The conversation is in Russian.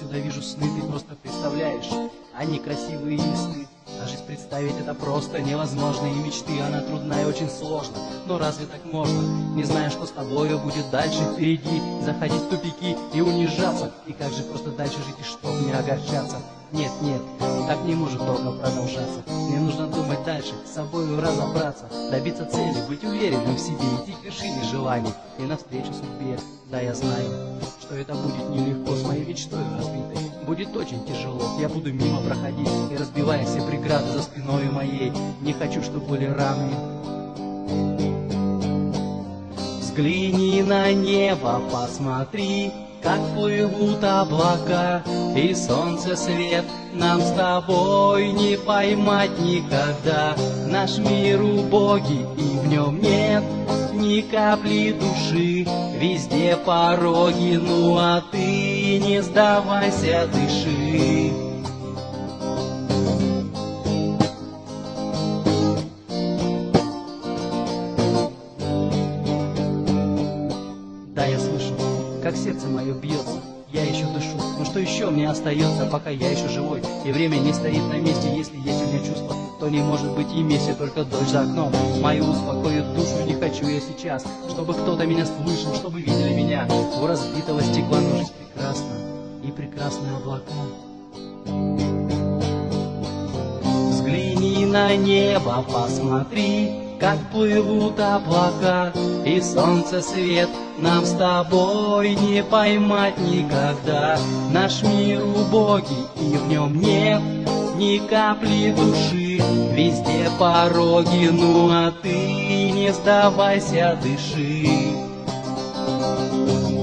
всегда вижу сны, ты просто представляешь, они красивые и ясны. А жизнь представить это просто невозможно, и мечты, она трудна и очень сложна. Но разве так можно, не зная, что с тобою будет дальше впереди, заходить в тупики и унижаться? И как же просто дальше жить, и чтоб не огорчаться? Нет, нет, так не может долго продолжаться. Мне нужно думать дальше, с собою разобраться, добиться цели, быть уверенным в себе, идти к вершине желаний и навстречу судьбе. Да, я знаю, что это будет нелегко, с моей мечтой разбитой будет очень тяжело. Я буду мимо проходить и разбивая все преграды за спиной моей. Не хочу, чтобы были раны. Взгляни на небо, посмотри, как плывут облака, и солнце свет нам с тобой не поймать никогда. Наш мир убогий, и в нем нет ни капли души, везде пороги, ну а ты не сдавайся, дыши. Да, я слышу, как сердце мое бьется, я еще дышу, но что еще мне остается, пока я еще живой, и время не стоит на месте. Если есть у меня чувство, то не может быть и месте, только дождь за окном мою успокоит душу. Не хочу я сейчас, чтобы кто-то меня слышал, чтобы видели меня у разбитого стекла. Но жизнь прекрасна, и прекрасны облака. Взгляни на небо, посмотри, как плывут облака, и солнце свет нам с тобой не поймать никогда. Наш мир убогий, и в нем нет ни капли души, везде пороги, ну а ты не сдавайся, дыши.